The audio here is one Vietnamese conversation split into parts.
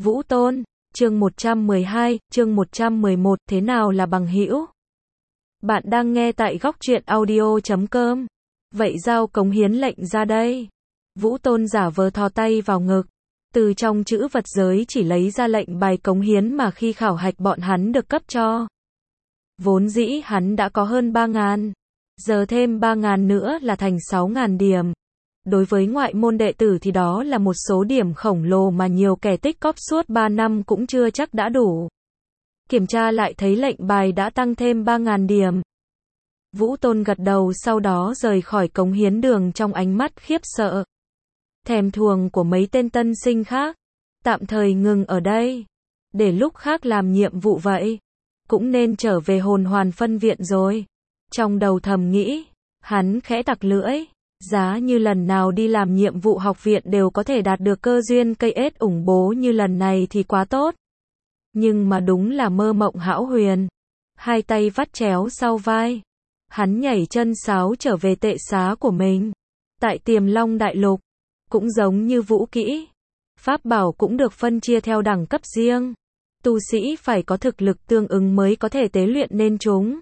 Vũ Tôn, chương 112, chương 111, thế nào là bằng hữu? Bạn đang nghe tại góc truyện audio.com. Vậy giao cống hiến lệnh ra đây. Vũ Tôn giả vờ thò tay vào ngực. Từ trong chữ vật giới chỉ lấy ra lệnh bài cống hiến mà khi khảo hạch bọn hắn được cấp cho. Vốn dĩ hắn đã có hơn 3.000. Giờ thêm 3.000 nữa là thành 6.000 điểm. Đối với ngoại môn đệ tử thì đó là một số điểm khổng lồ mà nhiều kẻ tích cóp suốt 3 năm cũng chưa chắc đã đủ. Kiểm tra lại thấy lệnh bài đã tăng thêm 3.000 điểm. Vũ Tôn gật đầu sau đó rời khỏi cống hiến đường trong ánh mắt khiếp sợ. Thèm thuồng của mấy tên tân sinh khác. Tạm thời ngừng ở đây. Để lúc khác làm nhiệm vụ vậy. Cũng nên trở về hồn hoàn phân viện rồi. Trong đầu thầm nghĩ. Hắn khẽ tặc lưỡi. Giá như lần nào đi làm nhiệm vụ học viện đều có thể đạt được cơ duyên cây ết ủng bố như lần này thì quá tốt. Nhưng mà đúng là mơ mộng hão huyền. Hai tay vắt chéo sau vai. Hắn nhảy chân sáo trở về tệ xá của mình. Tại Tiềm Long Đại Lục. Cũng giống như vũ kỹ. Pháp bảo cũng được phân chia theo đẳng cấp riêng. Tu sĩ phải có thực lực tương ứng mới có thể tế luyện nên chúng.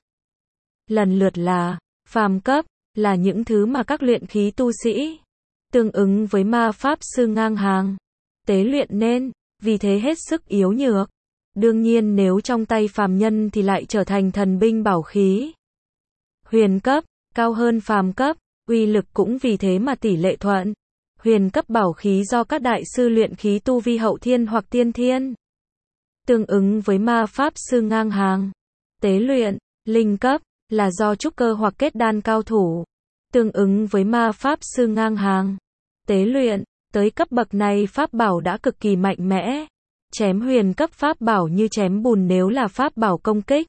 Lần lượt là phàm cấp. Là những thứ mà các luyện khí tu sĩ tương ứng với ma pháp sư ngang hàng tế luyện nên, vì thế hết sức yếu nhược. Đương nhiên nếu trong tay phàm nhân thì lại trở thành thần binh bảo khí. Huyền cấp, cao hơn phàm cấp, uy lực cũng vì thế mà tỷ lệ thuận. Huyền cấp bảo khí do các đại sư luyện khí tu vi hậu thiên hoặc tiên thiên tương ứng với ma pháp sư ngang hàng tế luyện. Linh cấp là do trúc cơ hoặc kết đan cao thủ tương ứng với ma pháp sư ngang hàng tế luyện. Tới cấp bậc này pháp bảo đã cực kỳ mạnh mẽ. Chém huyền cấp pháp bảo như chém bùn nếu là pháp bảo công kích.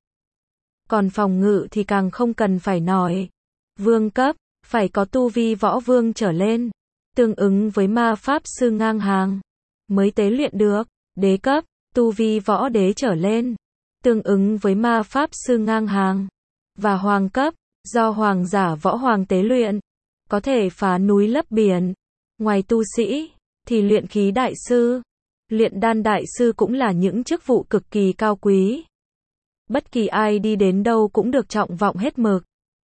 Còn phòng ngự thì càng không cần phải nói. Vương cấp phải có tu vi võ vương trở lên tương ứng với ma pháp sư ngang hàng mới tế luyện được. Đế cấp tu vi võ đế trở lên tương ứng với ma pháp sư ngang hàng. Và hoàng cấp, do hoàng giả võ hoàng tế luyện, có thể phá núi lấp biển. Ngoài tu sĩ, thì luyện khí đại sư, luyện đan đại sư cũng là những chức vụ cực kỳ cao quý. Bất kỳ ai đi đến đâu cũng được trọng vọng hết mực.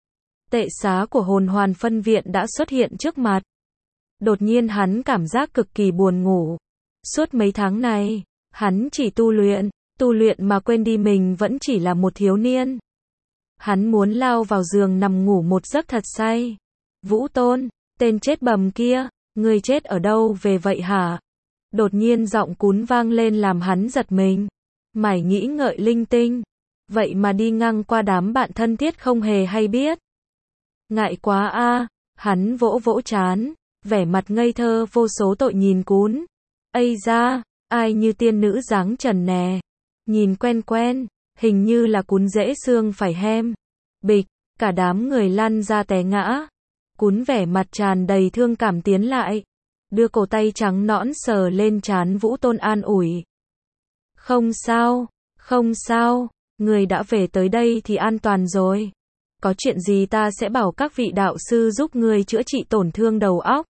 Tệ xá của hồn hoàn phân viện đã xuất hiện trước mặt. Đột nhiên hắn cảm giác cực kỳ buồn ngủ. Suốt mấy tháng này, hắn chỉ tu luyện mà quên đi mình vẫn chỉ là một thiếu niên. Hắn muốn lao vào giường nằm ngủ một giấc thật say. Vũ Tôn, tên chết bầm kia, ngươi chết ở đâu về vậy hả? Đột nhiên giọng cún vang lên làm hắn giật mình. Mải nghĩ ngợi linh tinh. Vậy mà đi ngang qua đám bạn thân thiết không hề hay biết. Ngại quá a. Hắn vỗ vỗ trán, vẻ mặt ngây thơ vô số tội nhìn cún. Ây da, ai như tiên nữ dáng trần nè. Nhìn quen quen. Hình như là cún dễ xương phải hem. Bịch, cả đám người lăn ra té ngã. Cún vẻ mặt tràn đầy thương cảm tiến lại. Đưa cổ tay trắng nõn sờ lên trán Vũ Tôn an ủi. Không sao, không sao, người đã về tới đây thì an toàn rồi. Có chuyện gì ta sẽ bảo các vị đạo sư giúp người chữa trị tổn thương đầu óc.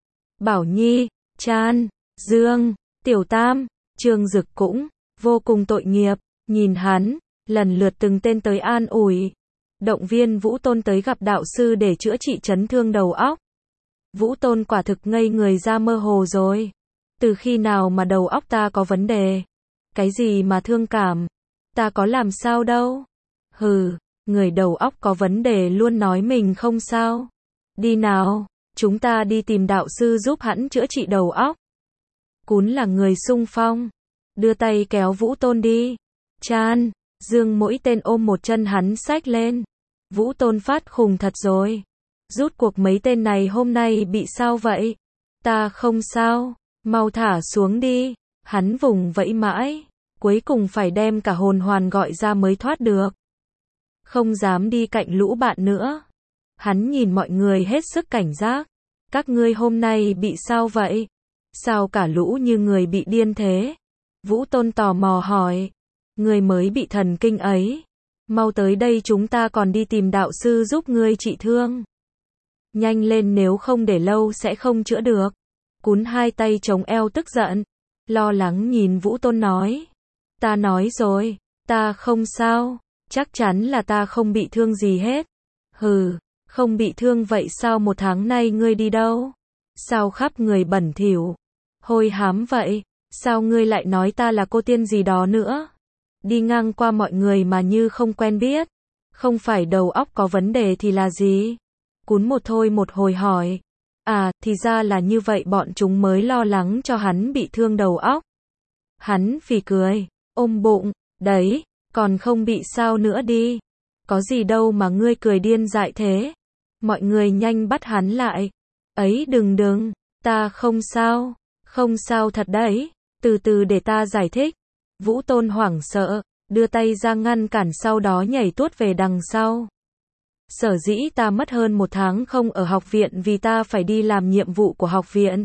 Bảo Nhi, Chan, Dương, Tiểu Tam, Trương Dực cũng vô cùng tội nghiệp. Nhìn hắn, lần lượt từng tên tới an ủi. Động viên Vũ Tôn tới gặp đạo sư để chữa trị chấn thương đầu óc. Vũ Tôn quả thực ngây người ra mơ hồ rồi. Từ khi nào mà đầu óc ta có vấn đề? Cái gì mà thương cảm? Ta có làm sao đâu? Hừ, người đầu óc có vấn đề luôn nói mình không sao. Đi nào, chúng ta đi tìm đạo sư giúp hắn chữa trị đầu óc. Cún là người xung phong. Đưa tay kéo Vũ Tôn đi. Chan, Dương mỗi tên ôm một chân hắn xách lên. Vũ Tôn phát khùng thật rồi. Rút cuộc mấy tên này hôm nay bị sao vậy? Ta không sao, mau thả xuống đi. Hắn vùng vẫy mãi, cuối cùng phải đem cả hồn hoàn gọi ra mới thoát được. Không dám đi cạnh lũ bạn nữa. Hắn nhìn mọi người hết sức cảnh giác. Các ngươi hôm nay bị sao vậy? Sao cả lũ như người bị điên thế? Vũ Tôn tò mò hỏi. Ngươi mới bị thần kinh ấy. Mau tới đây chúng ta còn đi tìm đạo sư giúp ngươi trị thương. Nhanh lên nếu không để lâu sẽ không chữa được. Cún hai tay chống eo tức giận. lo lắng nhìn Vũ Tôn nói. Ta nói rồi, ta không sao, chắc chắn là ta không bị thương gì hết. Hừ, không bị thương vậy sao 1 tháng nay ngươi đi đâu? Sao khắp người bẩn thỉu, hôi hám vậy? Sao ngươi lại nói ta là cô tiên gì đó nữa? Đi ngang qua mọi người mà như không quen biết. Không phải đầu óc có vấn đề thì là gì? Cún một thôi một hồi hỏi. À, thì ra là như vậy, bọn chúng mới lo lắng cho hắn bị thương đầu óc. Hắn phì cười, ôm bụng, đấy, còn không bị sao nữa đi. Có gì đâu mà ngươi cười điên dại thế. Mọi người nhanh bắt hắn lại. Ấy đừng, ta không sao thật đấy. Từ từ để ta giải thích. Vũ Tôn hoảng sợ, đưa tay ra ngăn cản, sau đó nhảy tuốt về đằng sau. Sở dĩ ta mất hơn 1 tháng không ở học viện vì ta phải đi làm nhiệm vụ của học viện.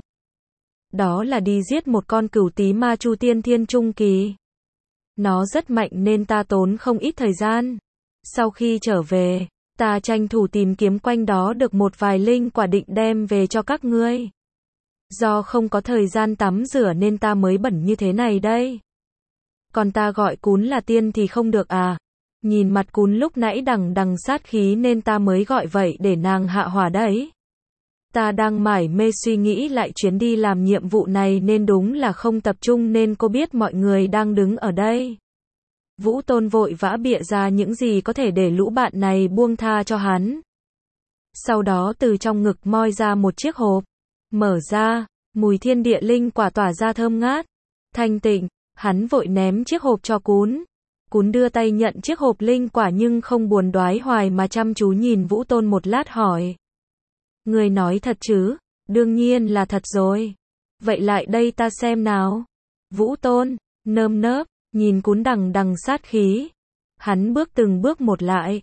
Đó là đi giết một con cửu tí ma chu tiên thiên trung kỳ. Nó rất mạnh nên ta tốn không ít thời gian. Sau khi trở về, ta tranh thủ tìm kiếm quanh đó được một vài linh quả định đem về cho các ngươi. Do không có thời gian tắm rửa nên ta mới bẩn như thế này đây. Còn ta gọi cún là tiên thì không được à? Nhìn mặt cún lúc nãy đằng sát khí nên ta mới gọi vậy để nàng hạ hỏa đấy. Ta đang mải mê suy nghĩ lại chuyến đi làm nhiệm vụ này nên đúng là không tập trung nên cô biết mọi người đang đứng ở đây. Vũ Tôn vội vã bịa ra những gì có thể để lũ bạn này buông tha cho hắn. Sau đó từ trong ngực moi ra một chiếc hộp. Mở ra, mùi thiên địa linh quả tỏa ra thơm ngát, thanh tịnh. Hắn vội ném chiếc hộp cho cún. Cún đưa tay nhận chiếc hộp linh quả nhưng không buồn đoái hoài mà chăm chú nhìn Vũ Tôn một lát hỏi. Người nói thật chứ? Đương nhiên là thật rồi. Vậy lại đây ta xem nào. Vũ Tôn, nơm nớp, nhìn cún đằng sát khí. Hắn bước từng bước một lại.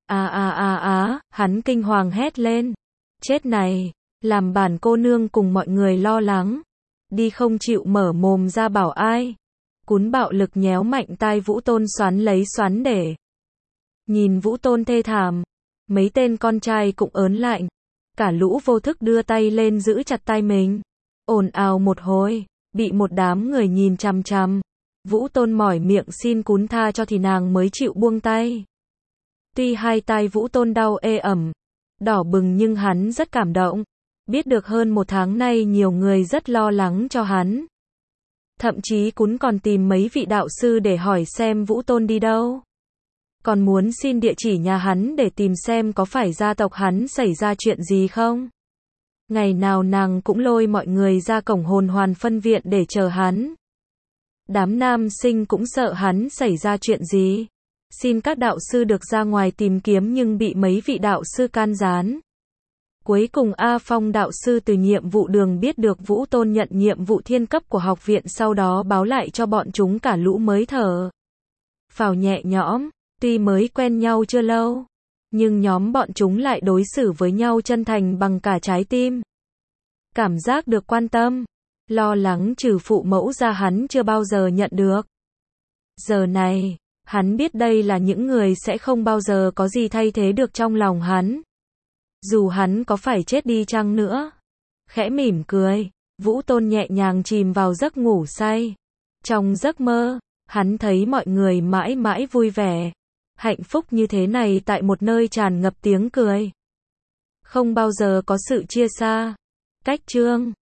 Hắn kinh hoàng hét lên. Chết này, làm bản cô nương cùng mọi người lo lắng. Đi không chịu mở mồm ra bảo ai. Cún bạo lực nhéo mạnh tai Vũ Tôn xoắn để. Nhìn Vũ Tôn thê thảm. Mấy tên con trai cũng ớn lạnh. Cả lũ vô thức đưa tay lên giữ chặt tay mình. Ồn ào một hồi, bị một đám người nhìn chằm chằm. Vũ Tôn mỏi miệng xin cún tha cho thì nàng mới chịu buông tay. Tuy hai tai Vũ Tôn đau ê ẩm, đỏ bừng nhưng hắn rất cảm động. Biết được hơn 1 tháng nay nhiều người rất lo lắng cho hắn. Thậm chí cún còn tìm mấy vị đạo sư để hỏi xem Vũ Tôn đi đâu. Còn muốn xin địa chỉ nhà hắn để tìm xem có phải gia tộc hắn xảy ra chuyện gì không. Ngày nào nàng cũng lôi mọi người ra cổng Hồn Hoàn phân viện để chờ hắn. Đám nam sinh cũng sợ hắn xảy ra chuyện gì. Xin các đạo sư được ra ngoài tìm kiếm nhưng bị mấy vị đạo sư can gián. Cuối cùng A Phong đạo sư từ nhiệm vụ đường biết được Vũ Tôn nhận nhiệm vụ thiên cấp của học viện, sau đó báo lại cho bọn chúng, cả lũ mới thở phào nhẹ nhõm. Tuy mới quen nhau chưa lâu, nhưng nhóm bọn chúng lại đối xử với nhau chân thành bằng cả trái tim. Cảm giác được quan tâm, lo lắng trừ phụ mẫu ra hắn chưa bao giờ nhận được. Giờ này, hắn biết đây là những người sẽ không bao giờ có gì thay thế được trong lòng hắn. Dù hắn có phải chết đi chăng nữa. Khẽ mỉm cười, Vũ Tôn nhẹ nhàng chìm vào giấc ngủ say. Trong giấc mơ, hắn thấy mọi người mãi mãi vui vẻ, hạnh phúc như thế này tại một nơi tràn ngập tiếng cười. Không bao giờ có sự chia xa, cách chương.